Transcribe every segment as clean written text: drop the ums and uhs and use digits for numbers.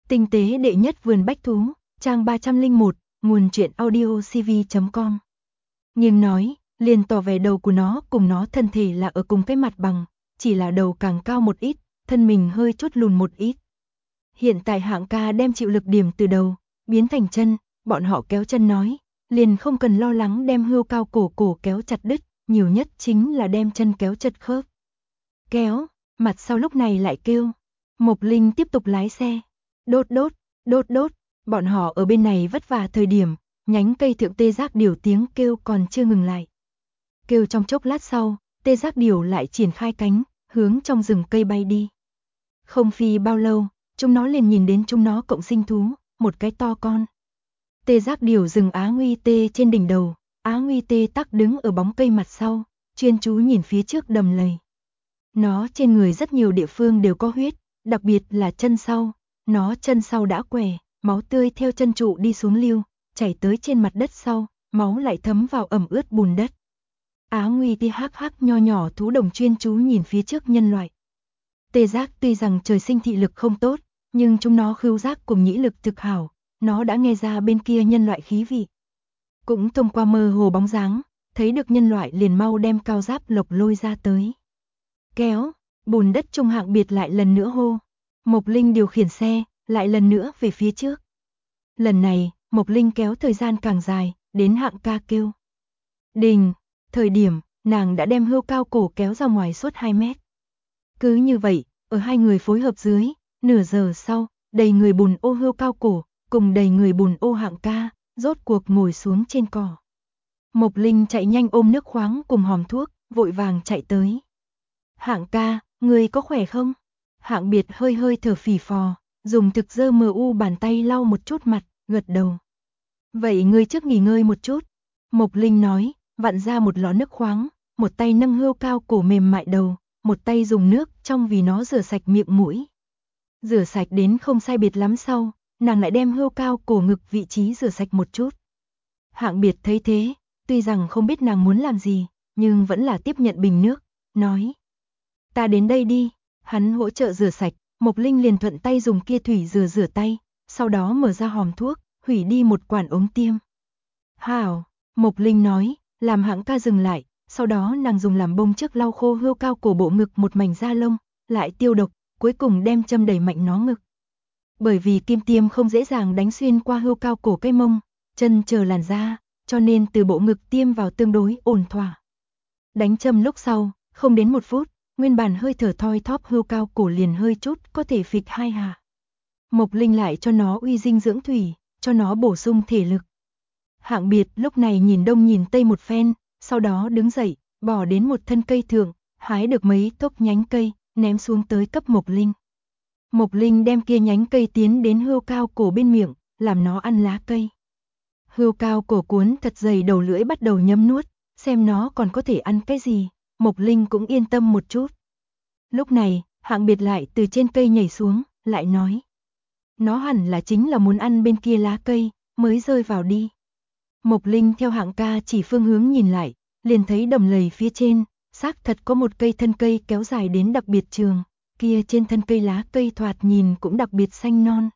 Tinh tế đệ nhất vườn bách thú, trang 301, nguồn truyện audio cv.com. Nhưng nói, liền tỏ vẻ đầu của nó cùng nó thân thể là ở cùng cái mặt bằng, chỉ là đầu càng cao một ít, thân mình hơi chút lùn một ít. Hiện tại Hạng ca đem chịu lực điểm từ đầu, biến thành chân, bọn họ kéo chân nói, liền không cần lo lắng đem Hươu Cao cổ kéo chặt đứt, nhiều nhất chính là đem chân kéo chật khớp. Kéo, mặt sau lúc này lại kêu. Mộc Linh tiếp tục lái xe. Đốt đốt, bọn họ ở bên này vất vả thời điểm, nhánh cây thượng tê giác điểu tiếng kêu còn chưa ngừng lại. Kêu trong chốc lát sau, tê giác điểu lại triển khai cánh, hướng trong rừng cây bay đi. Không phi bao lâu, chúng nó liền nhìn đến chúng nó cộng sinh thú, một cái to con. Tê giác điểu dừng Á Nguy Tê trên đỉnh đầu, Á Nguy Tê tắc đứng ở bóng cây mặt sau, chuyên chú nhìn phía trước đầm lầy. Nó trên người rất nhiều địa phương đều có huyết, đặc biệt là chân sau, nó chân sau đã què, máu tươi theo chân trụ đi xuống lưu, chảy tới trên mặt đất sau, máu lại thấm vào ẩm ướt bùn đất. Á Nguy Tê hắc hắc nho nhỏ thú đồng chuyên chú nhìn phía trước nhân loại. Tê giác tuy rằng trời sinh thị lực không tốt, nhưng chúng nó khứu giác cùng nhĩ lực thực hảo, nó đã nghe ra bên kia nhân loại khí vị. Cũng thông qua mơ hồ bóng dáng, thấy được nhân loại liền mau đem cao giáp lộc lôi ra tới. Kéo, bùn đất trung Hạng Biệt lại lần nữa hô. Mộc Linh điều khiển xe, lại lần nữa về phía trước. Lần này, Mộc Linh kéo thời gian càng dài, đến Hạng ca kêu. Đình, thời điểm, nàng đã đem Hươu Cao cổ kéo ra ngoài suốt 2 mét. Cứ như vậy, ở hai người phối hợp dưới, nửa giờ sau, đầy người bùn ô Hươu Cao cổ, cùng đầy người bùn ô Hạng ca, rốt cuộc ngồi xuống trên cỏ. Mộc Linh chạy nhanh ôm nước khoáng cùng hòm thuốc, vội vàng chạy tới. Hạng ca, người có khỏe không? Hạng Biệt hơi hơi thở phì phò, dùng thực dơ mờ u bàn tay lau một chút mặt, gật đầu. Vậy ngươi trước nghỉ ngơi một chút. Mộc Linh nói, vặn ra một lọ nước khoáng, một tay nâng Hươu Cao cổ mềm mại đầu, một tay dùng nước trong vì nó rửa sạch miệng mũi. Rửa sạch đến không sai biệt lắm sau, nàng lại đem Hươu Cao cổ ngực vị trí rửa sạch một chút. Hạng Biệt thấy thế, tuy rằng không biết nàng muốn làm gì, nhưng vẫn là tiếp nhận bình nước, nói. Ta đến đây đi, hắn hỗ trợ rửa sạch, Mộc Linh liền thuận tay dùng kia thủy rửa tay, sau đó mở ra hòm thuốc, hủy đi một quản ống tiêm. Hảo, Mộc Linh nói, làm Hạng ca dừng lại, sau đó nàng dùng làm bông trước lau khô Hươu Cao cổ bộ ngực một mảnh da lông, lại tiêu độc, cuối cùng đem châm đẩy mạnh nó ngực. Bởi vì kim tiêm không dễ dàng đánh xuyên qua Hươu Cao cổ cái mông, chân chờ làn da, cho nên từ bộ ngực tiêm vào tương đối ổn thỏa. Đánh châm lúc sau, không đến 1 phút, nguyên bản hơi thở thoi thóp Hươu Cao cổ liền hơi chút có thể phịch 2 hạ. Mộc Linh lại cho nó uy dinh dưỡng thủy, cho nó bổ sung thể lực. Hạng Biệt lúc này nhìn đông nhìn tây một phen, sau đó đứng dậy, bỏ đến một thân cây thượng, hái được mấy thốc nhánh cây, ném xuống tới cấp Mộc Linh. Mộc Linh đem kia nhánh cây tiến đến Hươu Cao cổ bên miệng, làm nó ăn lá cây. Hươu Cao cổ cuốn thật dày đầu lưỡi bắt đầu nhấm nuốt, xem nó còn có thể ăn cái gì, Mộc Linh cũng yên tâm một chút. Lúc này, Hạng Biệt lại từ trên cây nhảy xuống, lại nói. Nó hẳn là chính là muốn ăn bên kia lá cây, mới rơi vào đi. Mộc Linh theo Hạng ca chỉ phương hướng nhìn lại, liền thấy đầm lầy phía trên, xác thật có một cây thân cây kéo dài đến đặc biệt trường, kia trên thân cây lá cây thoạt nhìn cũng đặc biệt xanh non.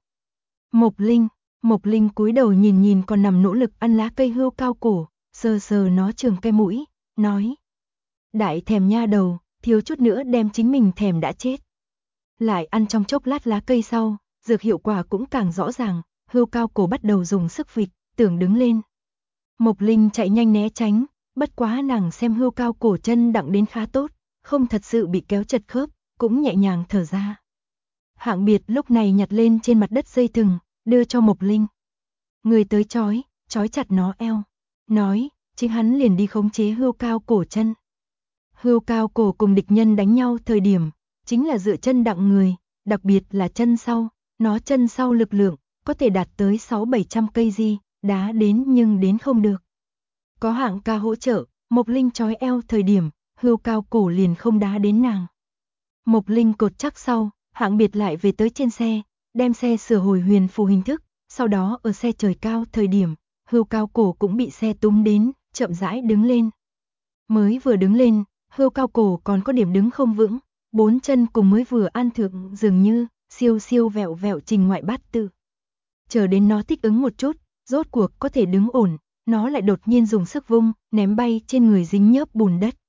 Mộc Linh cúi đầu nhìn nhìn còn nằm nỗ lực ăn lá cây Hươu Cao cổ, sờ sờ nó trường cái mũi, nói. Đại thèm nha đầu, thiếu chút nữa đem chính mình thèm đã chết. Lại ăn trong chốc lát lá cây sau, dược hiệu quả cũng càng rõ ràng, Hươu Cao cổ bắt đầu dùng sức phịch, tưởng đứng lên. Mộc Linh chạy nhanh né tránh, bất quá nàng xem Hươu Cao cổ chân đặng đến khá tốt, không thật sự bị kéo chật khớp, cũng nhẹ nhàng thở ra. Hạng Biệt lúc này nhặt lên trên mặt đất dây thừng, đưa cho Mộc Linh. Người tới trói chặt nó eo. Nói, chính hắn liền đi khống chế Hươu Cao cổ chân. Hươu Cao cổ cùng địch nhân đánh nhau thời điểm, chính là dựa chân đặng người, đặc biệt là chân sau, nó chân sau lực lượng, có thể đạt tới 600-700 cây di, đá đến nhưng đến không được. Có Hạng ca hỗ trợ, Mộc Linh trói eo thời điểm, Hươu Cao cổ liền không đá đến nàng. Mộc Linh cột chắc sau, Hạng Biệt lại về tới trên xe, đem xe sửa hồi huyền phù hình thức, sau đó ở xe trời cao thời điểm, Hươu Cao cổ cũng bị xe túm đến, chậm rãi đứng lên. Mới vừa đứng lên, Hươu Cao cổ còn có điểm đứng không vững, 4 chân cùng mới vừa an thượng dường như, siêu siêu vẹo vẹo trình ngoại bát tự. Chờ đến nó thích ứng một chút, rốt cuộc có thể đứng ổn, nó lại đột nhiên dùng sức vung, ném bay trên người dính nhớp bùn đất.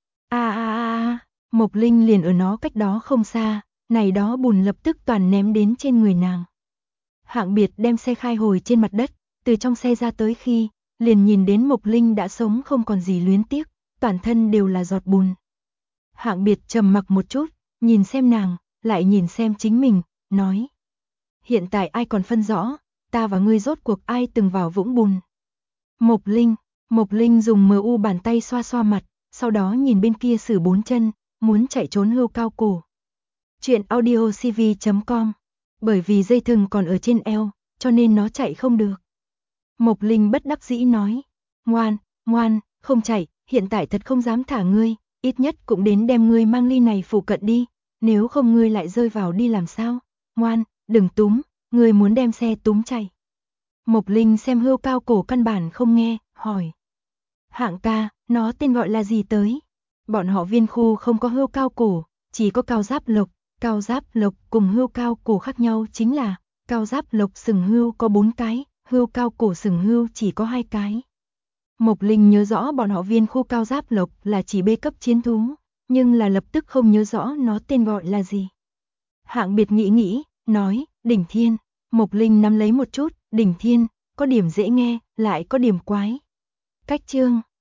Mộc Linh liền ở nó cách đó không xa, này đó bùn lập tức toàn ném đến trên người nàng. Hạng Biệt đem xe khai hồi trên mặt đất, từ trong xe ra tới khi, liền nhìn đến Mộc Linh đã sống không còn gì luyến tiếc, toàn thân đều là giọt bùn. Hạng Biệt trầm mặc một chút, nhìn xem nàng, lại nhìn xem chính mình, nói. Hiện tại ai còn phân rõ, ta và ngươi rốt cuộc ai từng vào vũng bùn. Mộc Linh dùng mờ u bàn tay xoa xoa mặt, sau đó nhìn bên kia sử bốn chân, muốn chạy trốn hươu cao cổ. Chuyện audiocv.com. Bởi vì dây thừng còn ở trên eo, cho nên nó chạy không được. Mộc Linh bất đắc dĩ nói. Ngoan, không chạy, hiện tại thật không dám thả ngươi, ít nhất cũng đến đem ngươi mang ly này phụ cận đi, nếu không ngươi lại rơi vào đi làm sao. Ngoan, đừng túm, ngươi muốn đem xe túm chạy. Mộc Linh xem hươu cao cổ căn bản không nghe, hỏi. Hạng ca, nó tên gọi là gì tới? Bọn họ Viên khu không có hươu cao cổ, chỉ có cao giáp lộc. Cao giáp lộc cùng hươu cao cổ khác nhau chính là, cao giáp lộc sừng hươu có 4 cái, hươu cao cổ sừng hươu chỉ có 2 cái. Mộc Linh nhớ rõ bọn họ Viên khu cao giáp lộc là chỉ B cấp chiến thú, nhưng là lập tức không nhớ rõ nó tên gọi là gì. Hạng Biệt nghĩ, nói, Đỉnh Thiên. Mộc Linh nắm lấy một chút, Đỉnh Thiên, có điểm dễ nghe, lại có điểm quái. Cách chương